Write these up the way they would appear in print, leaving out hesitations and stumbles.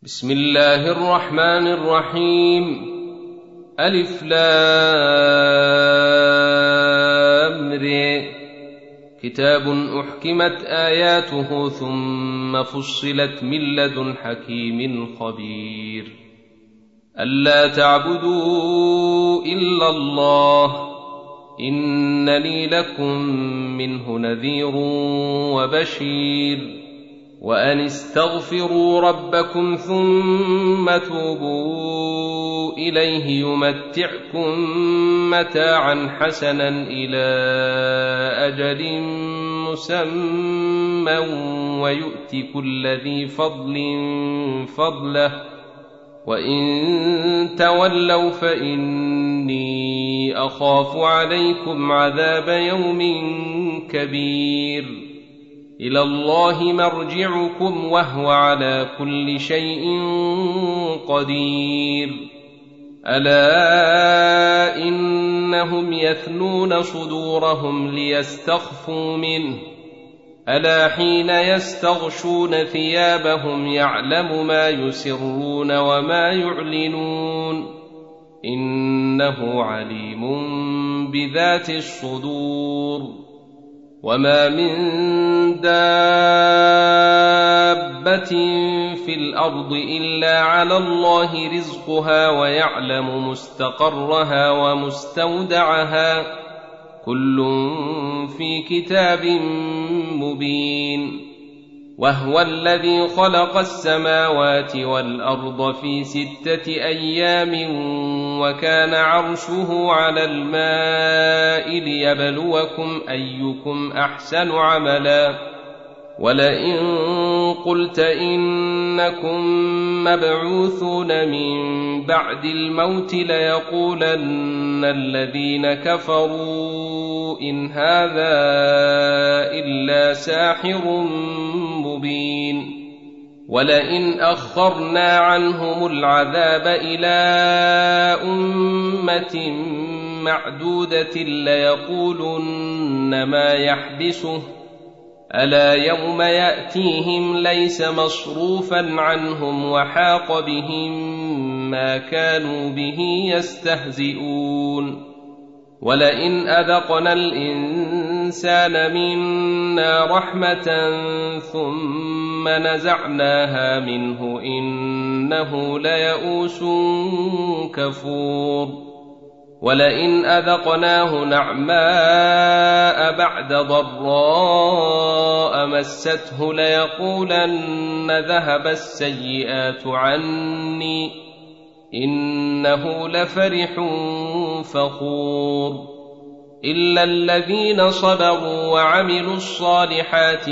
بسم الله الرحمن الرحيم. ألف لام ر. كتاب أحكمت آياته ثم فصلت من لدن حكيم خبير. ألا تعبدوا إلا الله إنني لكم منه نذير وبشير. وأن استغفروا ربكم ثم توبوا إليه يمتعكم متاعا حسنا إلى أجل مسمى ويؤت كل ذي فضل فضله وإن تولوا فإني أخاف عليكم عذاب يوم كبير. إلى الله مرجعكم وهو على كل شيء قدير. ألا إنهم يثنون صدورهم ليستخفوا منه ألا حين يستغشون ثيابهم يعلم ما يسرون وما يعلنون إنه عليم بذات الصدور. وما من دابة في الأرض إلا على الله رزقها ويعلم مستقرها ومستودعها كل في كتاب مبين. وهو الذي خلق السماوات والأرض في 6 أيام وكان عرشه على الماء ليبلوكم أيكم أحسن عملا. ولئن قلت إنكم مبعوثون من بعد الموت ليقولن الذين كفروا إن هذا إلا ساحر مبين. ولئن أخرنا عنهم العذاب إلى أمة معدودة ليقولن ما يحبسه ألا يوم يأتيهم ليس مصروفا عنهم وحاق بهم ما كانوا به يستهزئون. ولئن أذقنا الإنسان منا رحمة ثم نزعناها منه إنه ليئوس كفور. ولئن أذقناه نعماء بعد ضراء مسته ليقولن ذهب السيئات عني إنه لفرح فخور. إلا الذين صبروا وعملوا الصالحات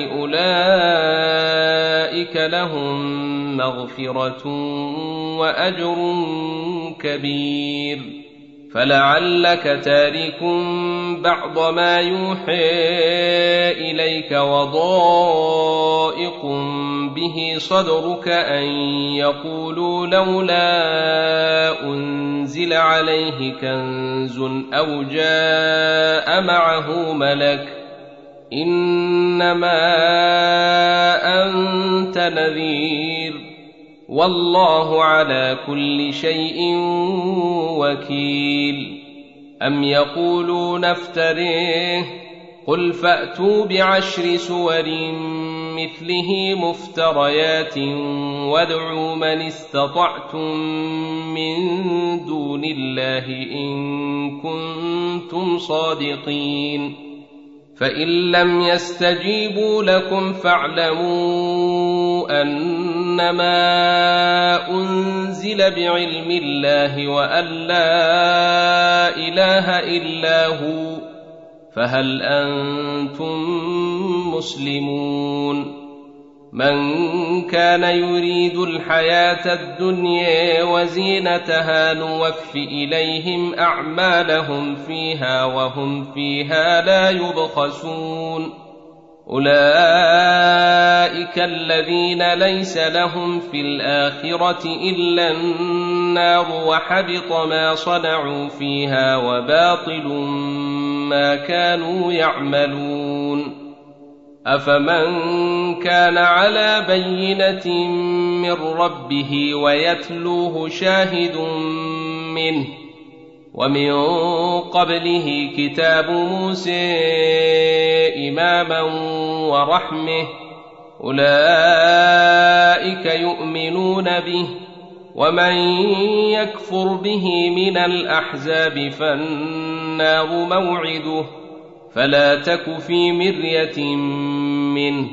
أولئك لهم مغفرة وأجر كبير. فلعلك تارك بعض ما يوحى إليك وضائق به صدرك أن يقولوا لولا أنزل عليه كنز أو جاء معه ملك إنما أنت نذير والله على كل شيء وكيل. أم يقولون افتريه قل فأتوا ب10 سور مثله مفتريات وادعوا من استطعتم من دون الله إن كنتم صادقين. فإن لم يستجيبوا لكم فاعلموا أنما أنزل بعلم الله وأن لا إله إلا هو فهل أنتم مسلمون. من كان يريد الحياة الدنيا وزينتها نوف إليهم أعمالهم فيها وهم فيها لا يبخسون. أولئك الذين ليس لهم في الآخرة إلا النار وحبط ما صنعوا فيها وباطل ما كانوا يعملون. أفمن كان على بينة من ربه ويتلوه شاهد منه ومن قبله كتاب موسى إماما ورحمة أولئك يؤمنون به ومن يكفر به من الأحزاب فالنار موعده فلا تك في مرية منه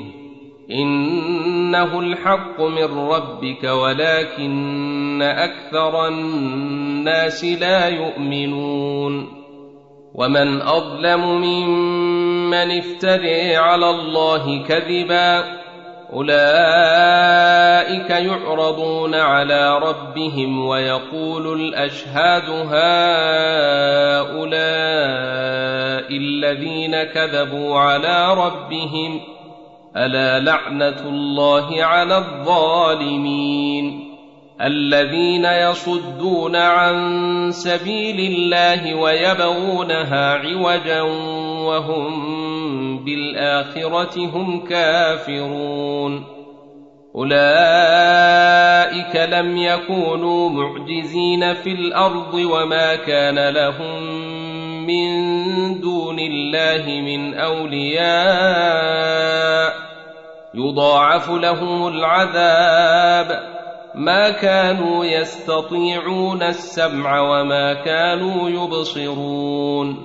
إنه الحق من ربك ولكن أكثر الناس لا يؤمنون ومن أظلم ممن افترى على الله كذبا أولئك يعرضون على ربهم ويقول الأشهاد هؤلاء الذين كذبوا على ربهم ألا لعنة الله على الظالمين الذين يصدون عن سبيل الله ويبغونها عوجا وهم بالآخرة هم كافرون أولئك لم يكونوا معجزين في الأرض وما كان لهم من دون الله من أولياء يضاعف لهم العذاب ما كانوا يستطيعون السمع وما كانوا يبصرون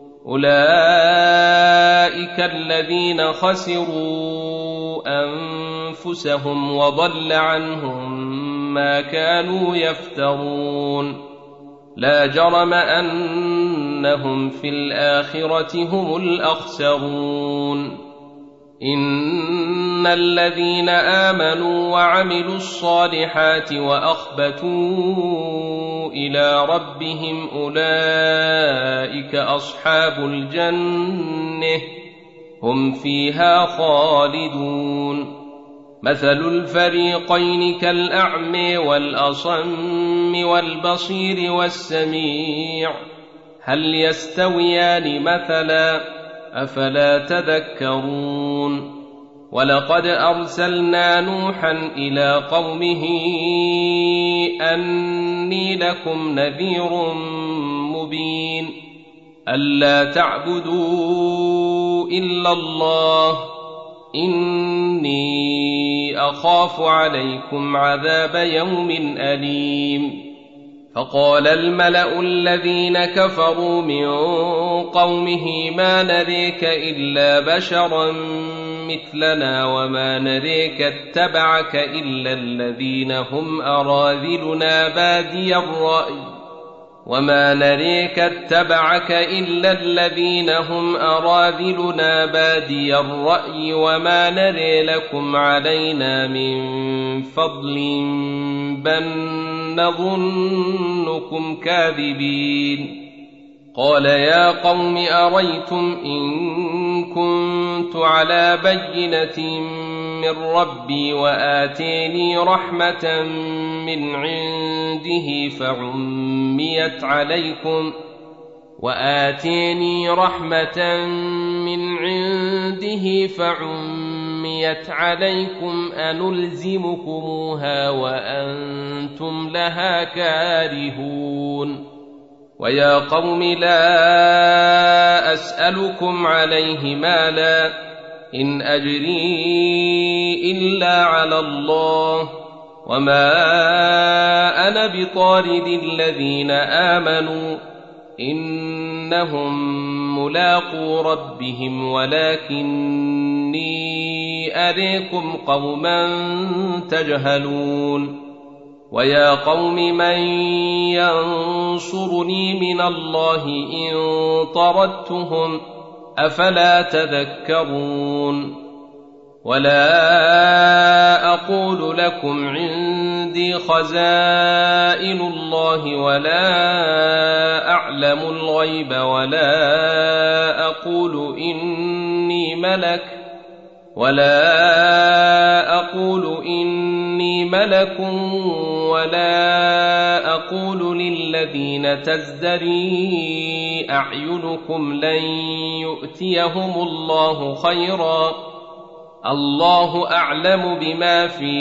أولئك الذين خسروا أنفسهم وضل عنهم ما كانوا يفترون لا جرم أنهم في الآخرة هم الأخسرون إن الذين آمنوا وعملوا الصالحات وأخبتوا إلى ربهم أولئك أصحاب الجنة هم فيها خالدون مثل الفريقين كالأعمى والأصم والبصير والسميع هل يستويان مثلا أفلا تذكرون ولقد أرسلنا نوحا إلى قومه أني لكم نذير مبين ألا تعبدوا إلا الله إني أخاف عليكم عذاب يوم أليم فقال الملأ الذين كفروا من قومه ما نريك إلا بشرا مثلنا وما نريك اتبعك إلا الذين هم أراذلنا بادي الرأي وما نريك اتبعك إلا الذين هم أراذلنا بادي الرأي وما نري لكم علينا من فضل بل نظنكم كاذبين قال يا قوم أريتم إن كنت على بينة من ربي وآتيني رحمة من عنده فعميت عليكم أنلزمكموها وأنتم لها كارهون ويا قوم لا أسألكم عليه مالا إن أجري إلا على الله وما أنا بطارد الذين آمنوا إنهم ملاقو ربهم ولكني أريكم قوما تجهلون ويا قوم من ينصرني من الله إن طردتهم أفلا تذكرون ولا أقول لكم عندي خزائن الله ولا أعلم الغيب ولا أقول إني ملك ولا أقول للذين تزدري أعينكم لن يؤتيهم الله خيرا الله أعلم بما في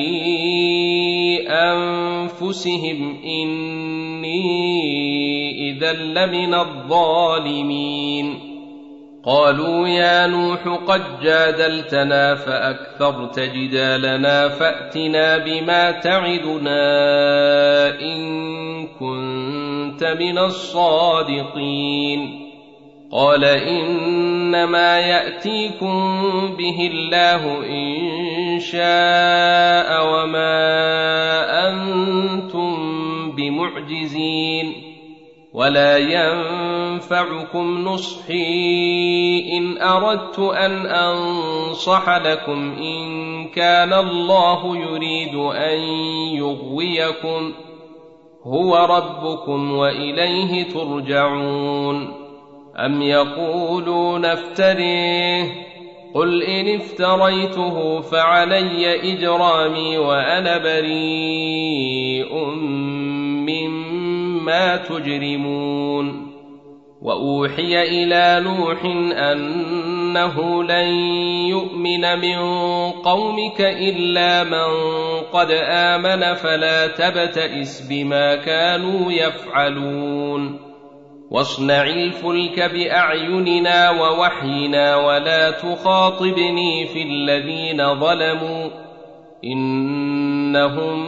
أنفسهم إني إذا لمن الظالمين قالوا يا نوح قد جادلتنا فأكثرت جدالنا فأتنا بما تعدنا إن كنت من الصادقين قال إنما يأتيكم به الله إن شاء وما أنتم بمعجزين ولا ينفعكم نصحي إن أردت أن أنصح لكم إن كان الله يريد أن يغويكم هو ربكم وإليه ترجعون أم يقولون افتريه قل إن افتريته فعلي إجرامي وأنا بريء مما تجرمون وأوحي إلى نوح أنه لن يؤمن من قومك إلا من قد آمن فلا تبتئس بما كانوا يفعلون واصنع الفلك بأعيننا ووحينا ولا تخاطبني في الذين ظلموا إنهم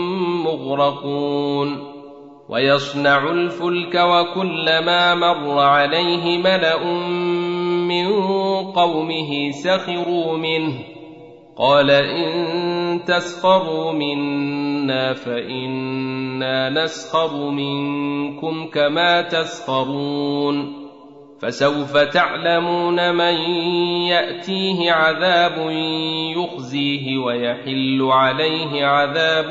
مغرقون ويصنع الفلك وكلما مر عليه ملأ من قومه سخروا منه قال إن تسخروا منا فإنا نسخر منكم كما تسخرون فسوف تعلمون من يأتيه عذاب يخزيه ويحل عليه عذاب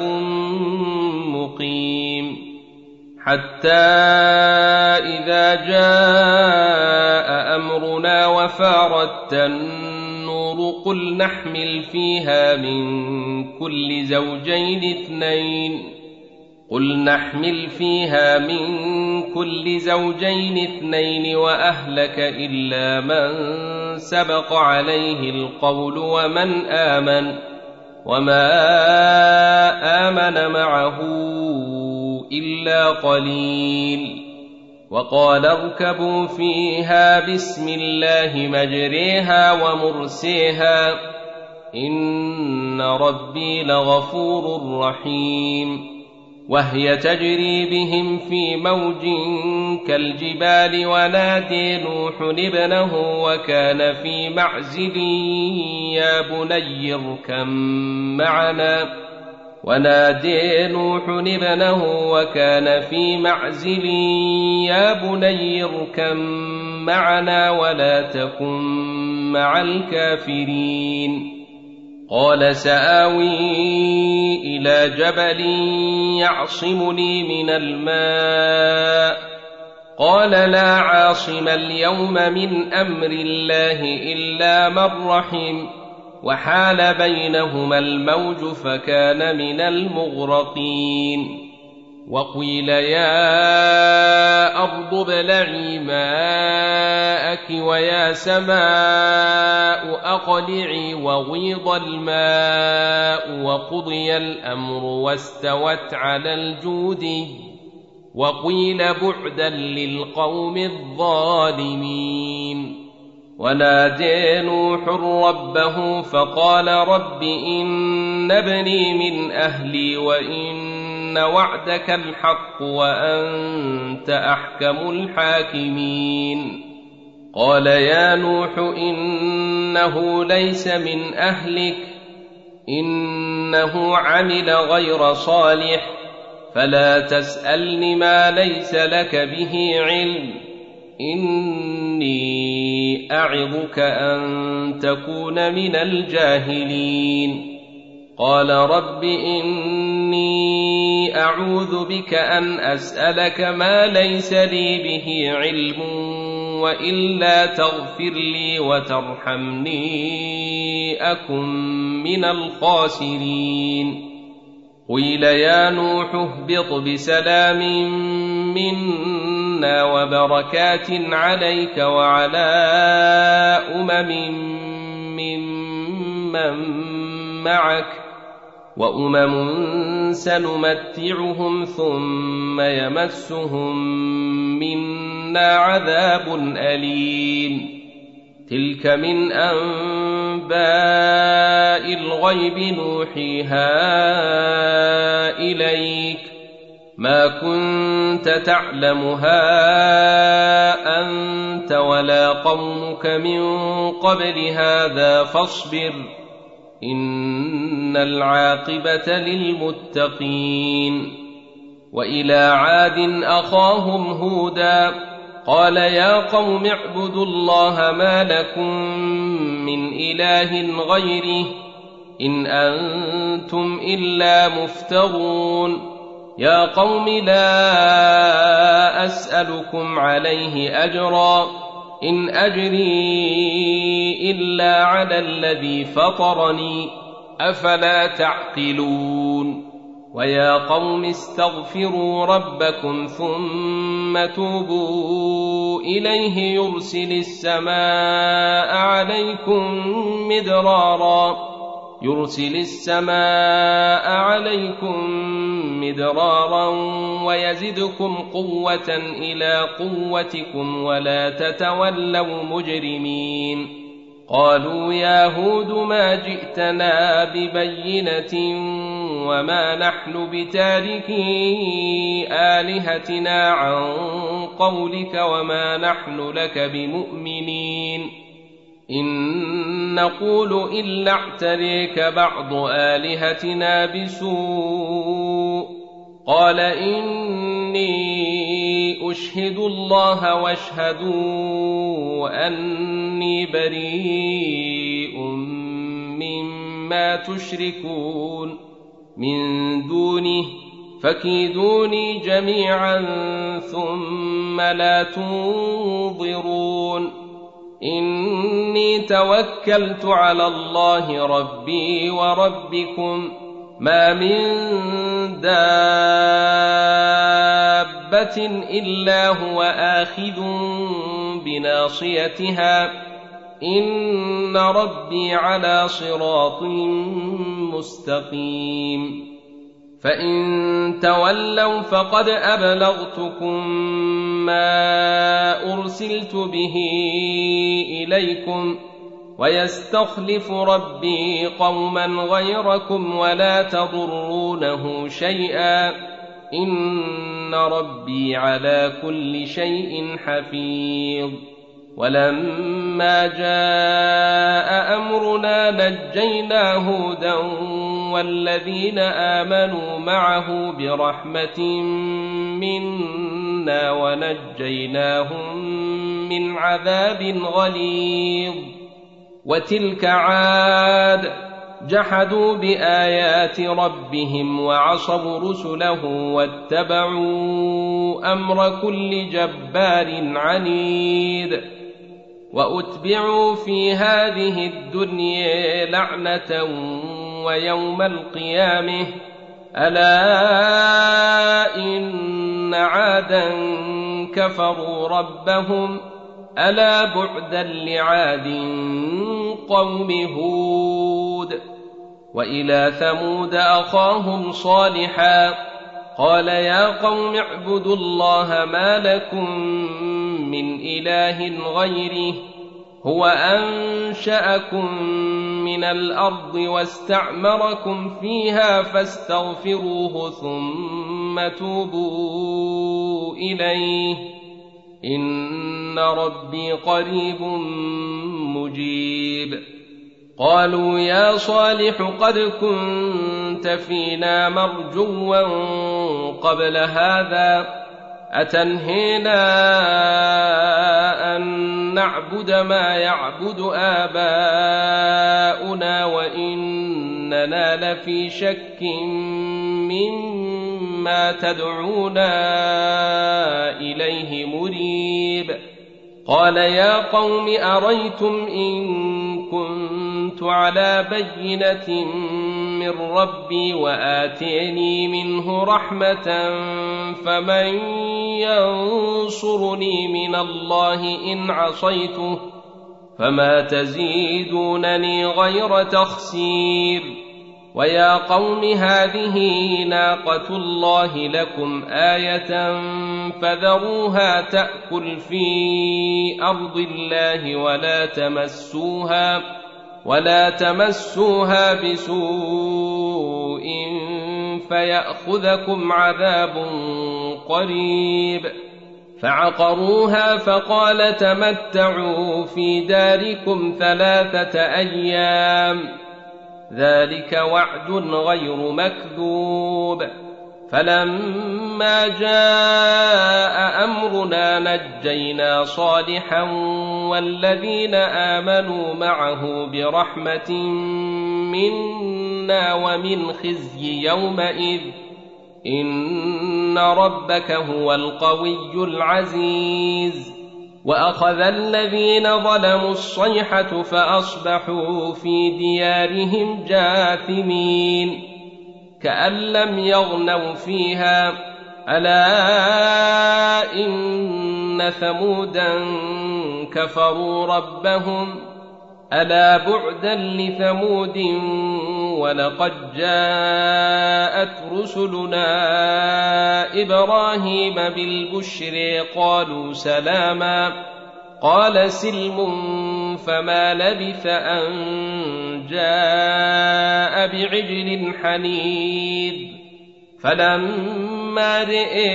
مقيم حتى إذا جاء أمرنا وفارت النور قل نحمل فيها من كل زوجين اثنين وأهلك إلا من سبق عليه القول وما آمن معه إلا قليل وقال اركبوا فيها بسم الله مجريها ومرسيها إن ربي لغفور رحيم وهي تجري بهم في موج كالجبال ونادي نوح ابنه وكان في معزل يا بني اركم معنا ولا تكن مع الكافرين قال سآوي إلى جبل يعصمني من الماء قال لا عاصم اليوم من أمر الله إلا من رحم وحال بينهما الموج فكان من المغرقين وقيل يا أرض ابلعي ماءك ويا سماء أقلعي وغيض الماء وقضي الأمر واستوت على الجود وقيل بعدا للقوم الظالمين ونادى نوح ربه فقال رب إن ابني من أهلي وإن وعدك الحق وأنت أحكم الحاكمين قال يا نوح إنه ليس من أهلك إنه عمل غير صالح فلا تسألني ما ليس لك به علم إني أعظك أن تكون من الجاهلين قال رب إني أعوذ بك أن أسألك ما ليس لي به علم وإلا تغفر لي وترحمني أكن من الخاسرين قيل يا نوح اهبط بسلام منا وبركات عليك وعلى أمم من معك وأمم سنمتعهم ثم يمسهم منا عذاب أليم تلك من أنباء الغيب نوحيها إليك ما كنت تعلمها أنت ولا قومك من قبل هذا فاصبر إن العاقبة للمتقين وإلى عاد أخاهم هودا قال يا قوم اعبدوا الله ما لكم من إله غيره إن أنتم إلا مفترون يا قوم لا أسألكم عليه أجرا إن أجري إلا على الذي فطرني أفلا تعقلون ويا قوم استغفروا ربكم ثم توبوا إليه يرسل السماء عليكم مدرارا ويزدكم قوة إلى قوتكم ولا تتولوا مجرمين قالوا يا هود ما جئتنا ببينة وما نحن بتاركي آلهتنا عن قولك وما نحن لك بمؤمنين إن نقول إلا اعتريك بعض آلهتنا بسوء قال إني أشهد الله واشهدوا أني بريء مما تشركون من دونه فكيدوني جميعا ثم لا تنظرون إني توكلت على الله ربي وربكم ما من دابة إلا هو آخذ بناصيتها إن ربي على صراط مستقيم فإن تولوا فقد أبلغتكم ما أرسلت به إليكم ويستخلف ربي قوما غيركم ولا تضرونه شيئا إن ربي على كل شيء حفيظ ولما جاء أمرنا نجينا هودا والذين آمنوا معه برحمة منا ونجيناهم من عذاب غليظ وتلك عاد جحدوا بآيات ربهم وعصوا رسله واتبعوا أمر كل جبار عنيد وأتبعوا في هذه الدنيا لعنة ويوم القيامة ألا إن عادا كفروا ربهم ألا بعدا لعاد قوم هود وإلى ثمود أخاهم صالحا قال يا قوم اعبدوا الله ما لكم من إله غيره هو أنشأكم من الأرض واستعمركم فيها فاستغفروه ثم توبوا إليه إن ربي قريب مجيب قالوا يا صالح قد كنت فينا مرجوا قبل هذا أتنهينا أن نعبد ما يعبد آباؤنا وإننا لفي شك مما تدعونا إليه مريب قال يا قوم أريتم إن كنت على بينة من ربي وآتيني منه رحمة فمن ينصرني من الله إن عصيته فما تزيدونني غير تخسير. ويا قوم هذه ناقة الله لكم آية فذروها تأكل في أرض الله ولا تمسوها بسوء فيأخذكم عذاب قريب. فعقروها فقال تمتعوا في داركم 3 أيام ذلك وعد غير مكذوب. فلما جاء أمرنا نجينا صالحا والذين آمنوا معه برحمة منا ومن خزي يومئذ إن ربك هو القوي العزيز. وأخذ الذين ظلموا الصيحة فأصبحوا في ديارهم جاثمين كأن لم يغنوا فيها ألا إن ثمودا كفروا ربهم ألا بعدا لثمود ولقد جاءت رسلنا إبراهيم بالبشر قالوا سلاما قال سلم فما لبث أن جاء بعجل حنيذ. فلما رئي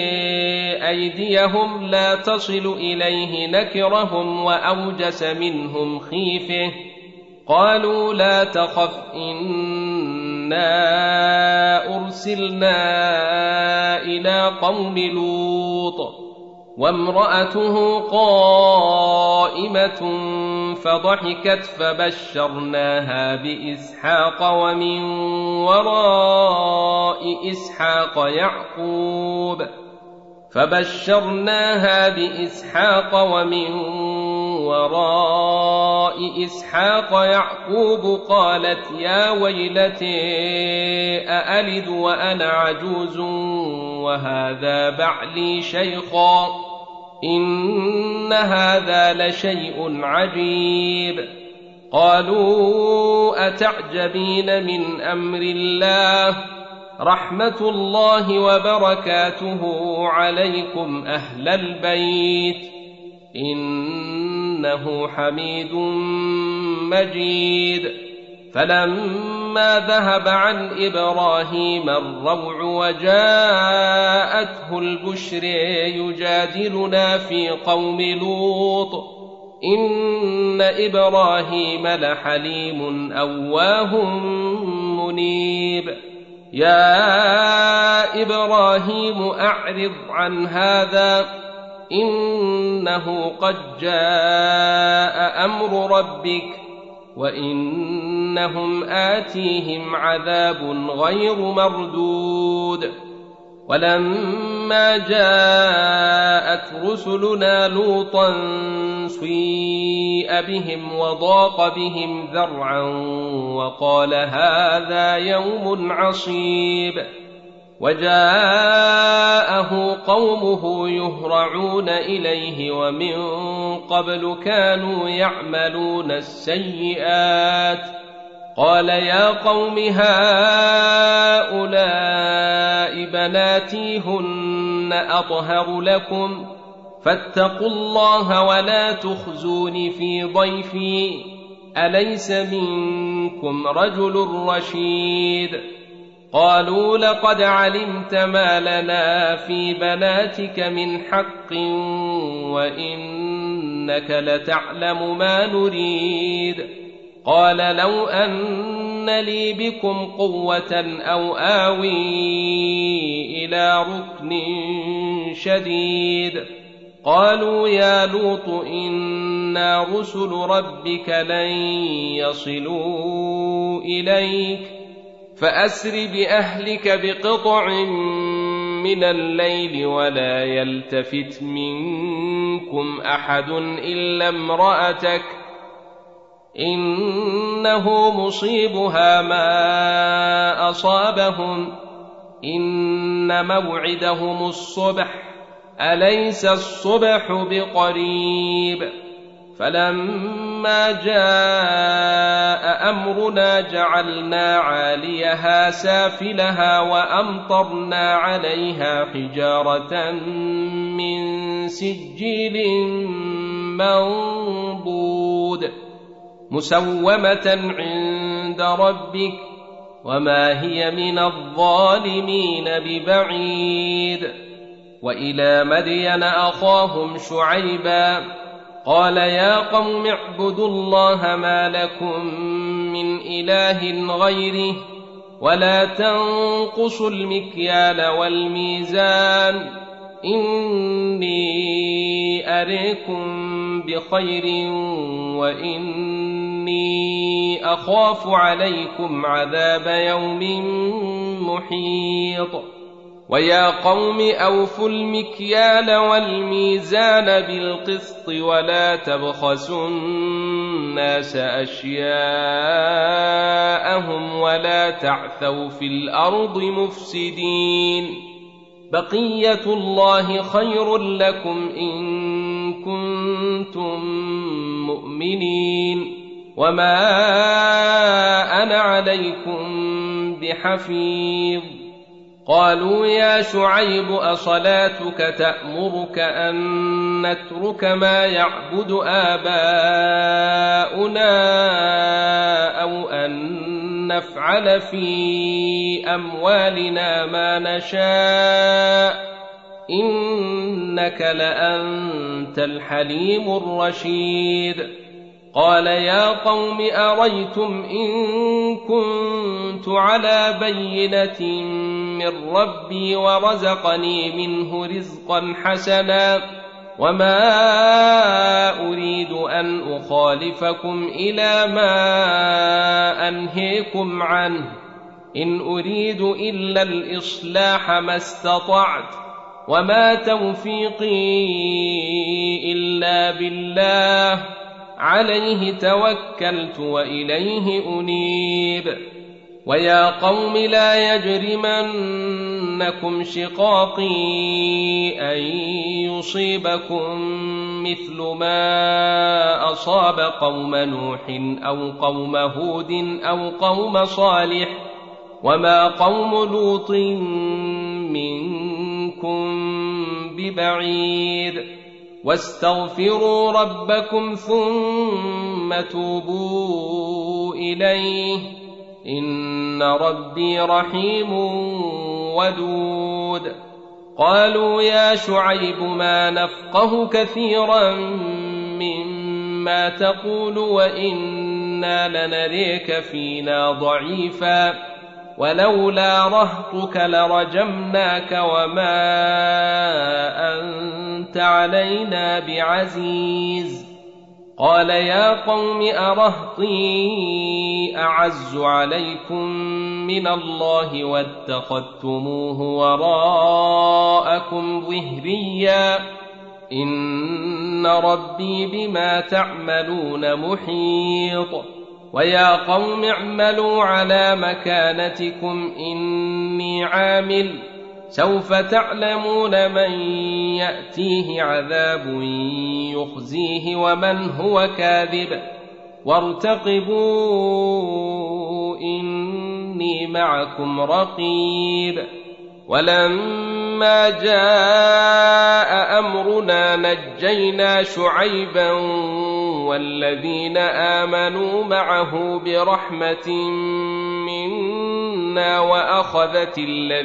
أيديهم لا تصل إليه نكرهم وأوجس منهم خيفة قالوا لا تخف إنا أرسلنا إلى قوم لوط وامرأته قائمة فضحكت فبشرناها بإسحاق ومن وراء إسحاق يعقوب قالت يا ويلتي أألد وأنا عجوز وهذا بعلي شيخا إن هذا لشيء عجيب. قالوا أتعجبين من أمر الله رحمة الله وبركاته عليكم أهل البيت إنه حميد مجيد. فلما ذهب عن إبراهيم الروع وجاءته البشر يجادلنا في قوم لوط إن إبراهيم لحليم أواه منيب. يا إبراهيم أعرض عن هذا إنه قد جاء أمر ربك وإنهم آتيهم عذاب غير مردود. ولما جاءت رسلنا لوطا سيء بهم وضاق بهم ذرعا وقال هذا يوم عصيب. وجاءه قومه يهرعون إليه ومن قبل كانوا يعملون السيئات قال يا قوم هؤلاء بناتي هن أطهر لكم فاتقوا الله ولا تخزون في ضيفي أليس منكم رجل رشيد. قالوا لقد علمت ما لنا في بناتك من حق وإنك لتعلم ما نريد. قال لو أن لي بكم قوة أو آوي إلى ركن شديد. قالوا يا لوط إنا رسل ربك لن يصلوا إليك فأسر بأهلك بقطع من الليل ولا يلتفت منكم أحد إلا امرأتك إنه مصيبها ما أصابهم إن موعدهم الصبح أليس الصبح بقريب. فلما جاء أمرنا جعلنا عاليها سافلها وأمطرنا عليها حجارة من سجيل منضود مسومة عند ربك وما هي من الظالمين ببعيد. وإلى مدين أخاهم شعيبا قال يا قوم اعبدوا الله ما لكم من إله غيره ولا تنقصوا المكيال والميزان إني أريكم بخير وإني أخاف عليكم عذاب يوم محيط. ويا قوم أوفوا المكيال والميزان بالقسط ولا تبخسوا الناس أشياءهم ولا تعثوا في الأرض مفسدين. بقية الله خير لكم إن كنتم مؤمنين وما أنا عليكم بحفيظ. قالوا يا شعيب أصلاتك تأمرك أن نترك ما يعبد آباؤنا أو أن نفعل في أموالنا ما نشاء إنك لأنت الحليم الرشيد. قال يا قوم أريتم إن كنت على بينة من ربي ورزقني منه رزقا حسنا وما أريد أن أخالفكم إلى ما أنهيكم عنه إن أريد إلا الإصلاح ما استطعت وما توفيقي إلا بالله عليه توكلت وإليه أنيب. ويا قوم لا يجرمنكم شقاقي أن يصيبكم مثل ما أصاب قوم نوح أو قوم هود أو قوم صالح وما قوم لوط منكم ببعيد. واستغفروا ربكم ثم توبوا إليه إن ربي رحيم ودود. قالوا يا شعيب ما نفقه كثيرا مما تقول وإنا لنريك فينا ضعيفا ولولا رهطك لرجمناك وما أنت علينا بعزيز. قال يا قوم أرهطي أعز عليكم من الله واتخذتموه وراءكم ظهريا إن ربي بما تعملون محيط. ويا قوم اعملوا على مكانتكم إني عامل سوف تعلمون من يأتيه عذاب يخزيه ومن هو كاذب وارتقبوا إني معكم رقيب. ولما جاء أمرنا نجينا شعيبا والذين آمنوا معه برحمة منا وأخذت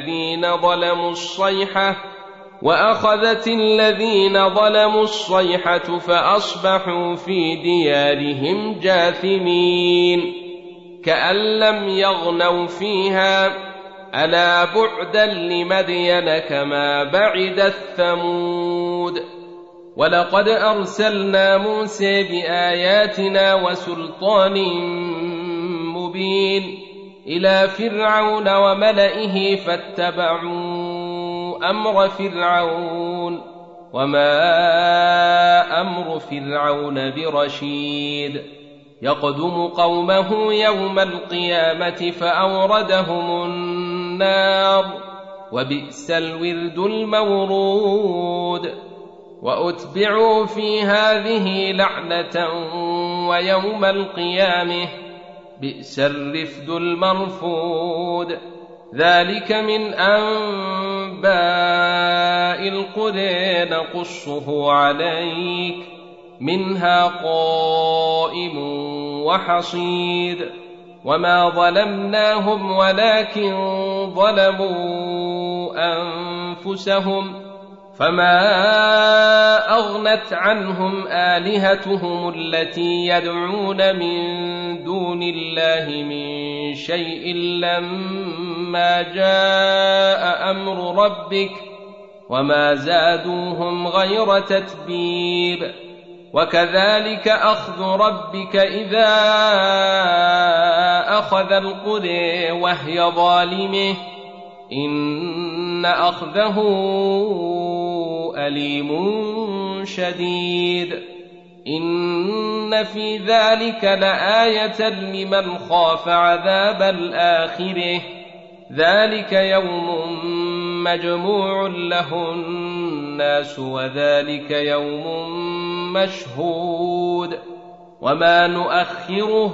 الذين ظلموا الصيحة فأصبحوا في ديارهم جاثمين كأن لم يغنوا فيها ألا بعدا لمدين كما بعدت ثمود. ولقد أرسلنا موسى بآياتنا وسلطان مبين إلى فرعون وملئه فاتبعوا أمر فرعون وما أمر فرعون برشيد. يقدم قومه يوم القيامة فأوردهم النار وبئس الورد المورود. وأتبعوا في هذه لعنة ويوم القيامة بئس الرفد المرفود. ذلك من أنباء القرى نقصه عليك منها قائم وحصيد. وما ظلمناهم ولكن ظلموا أنفسهم فما أغنت عنهم آلهتهم التي يدعون من دون الله من شيء لما جاء أمر ربك وما زادوهم غير تتبيب. وكذلك أخذ ربك إذا أخذ القرى وهي ظالمة إن أخذه أليم شديد. إن في ذلك لآية لمن خاف عذاب الآخرة ذلك يوم مجموع له الناس وذلك يوم مشهود وما نؤخره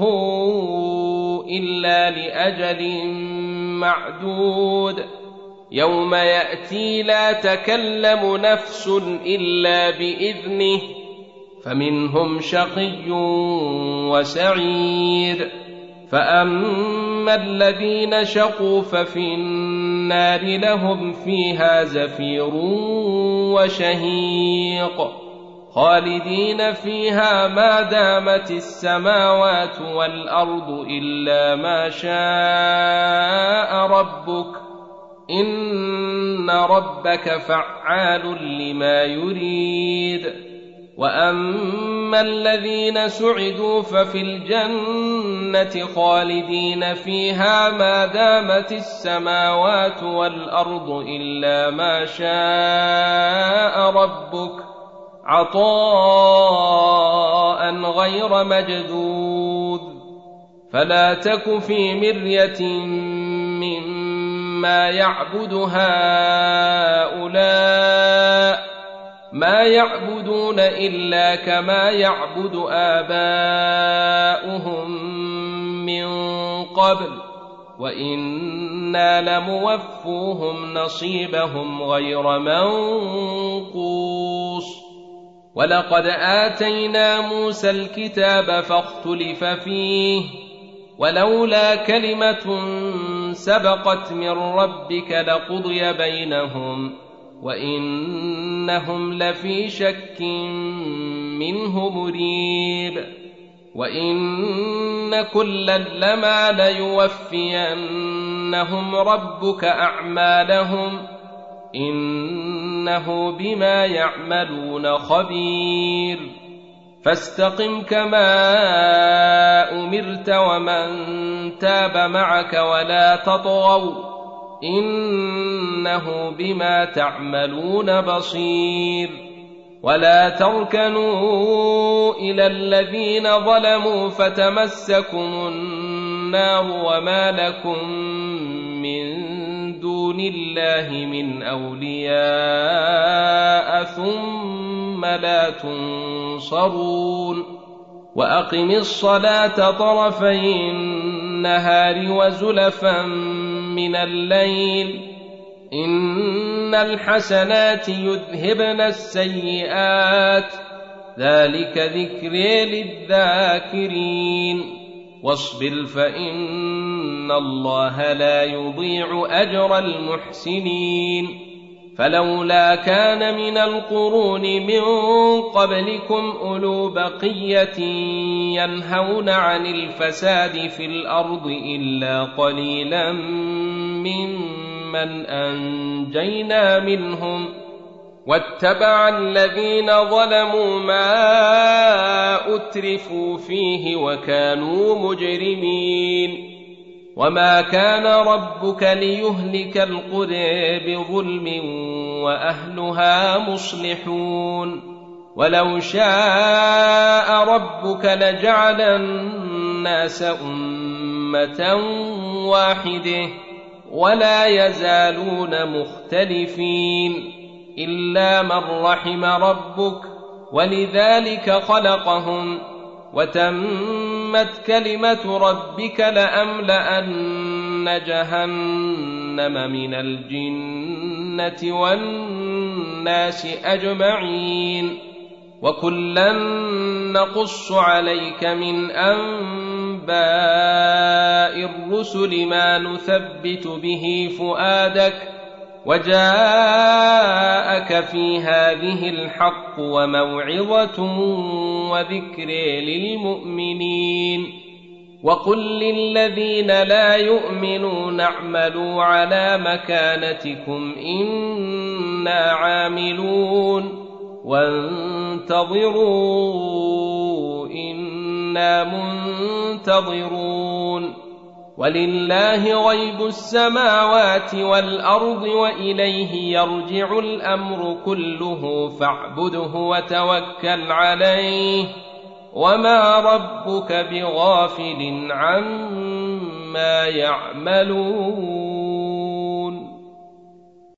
إلا لأجل معدود. يوم يأتي لا تكلم نفس إلا بإذنه فمنهم شقي وسعيد. فأما الذين شقوا ففي النار لهم فيها زفير وشهيق خالدين فيها ما دامت السماوات والأرض إلا ما شاء ربك إن ربك فعال لما يريد. وأما الذين سعدوا ففي الجنة خالدين فيها ما دامت السماوات والأرض إلا ما شاء ربك عطاء غير مجدود. فلا تك في مرية مما يعبد هؤلاء ما يعبدون إلا كما يعبد آباؤهم من قبل وإنا لموفوهم نصيبهم غير منقوص. ولقد آتينا موسى الكتاب فاختلف فيه ولولا كلمة سبقت من ربك لقضي بينهم وإنهم لفي شك منه مريب. وإن كلا لما ليوفينهم ربك أعمالهم إنه بما يعملون خبير. فاستقم كما أمرت ومن تاب معك ولا تطغوا إنه بما تعملون بصير. ولا تركنوا إلى الذين ظلموا فتمسكم النار وما لكم من دون الله من أولياء ثم لا تنصرون. وأقم الصلاة طرفي النهار وزلفا من الليل إن الحسنات يذهبن السيئات ذلك ذكر للذاكرين. واصبر فإن الله لا يضيع أجر المحسنين. فلولا كان من القرون من قبلكم أولو بقية ينهون عن الفساد في الأرض إلا قليلا ممن أنجينا منهم واتبع الذين ظلموا ما أترفوا فيه وكانوا مجرمين. وما كان ربك ليهلك القرى بظلم وأهلها مصلحون. ولو شاء ربك لجعل الناس أمة واحدة ولا يزالون مختلفين إلا من رحم ربك ولذلك خلقهم وتمت كلمة ربك لأملأن جهنم من الجنة والناس أجمعين وكلا نقص عليك من أنباء الرسل ما نثبت به فؤادك وجاءك في هذه الحق وموعظة وذكر للمؤمنين وقل للذين لا يؤمنون اعملوا على مكانتكم إنا عاملون وانتظروا إنا منتظرون ولله غيب السماوات والأرض وإليه يرجع الأمر كله فاعبده وتوكل عليه وما ربك بغافل عما يعملون.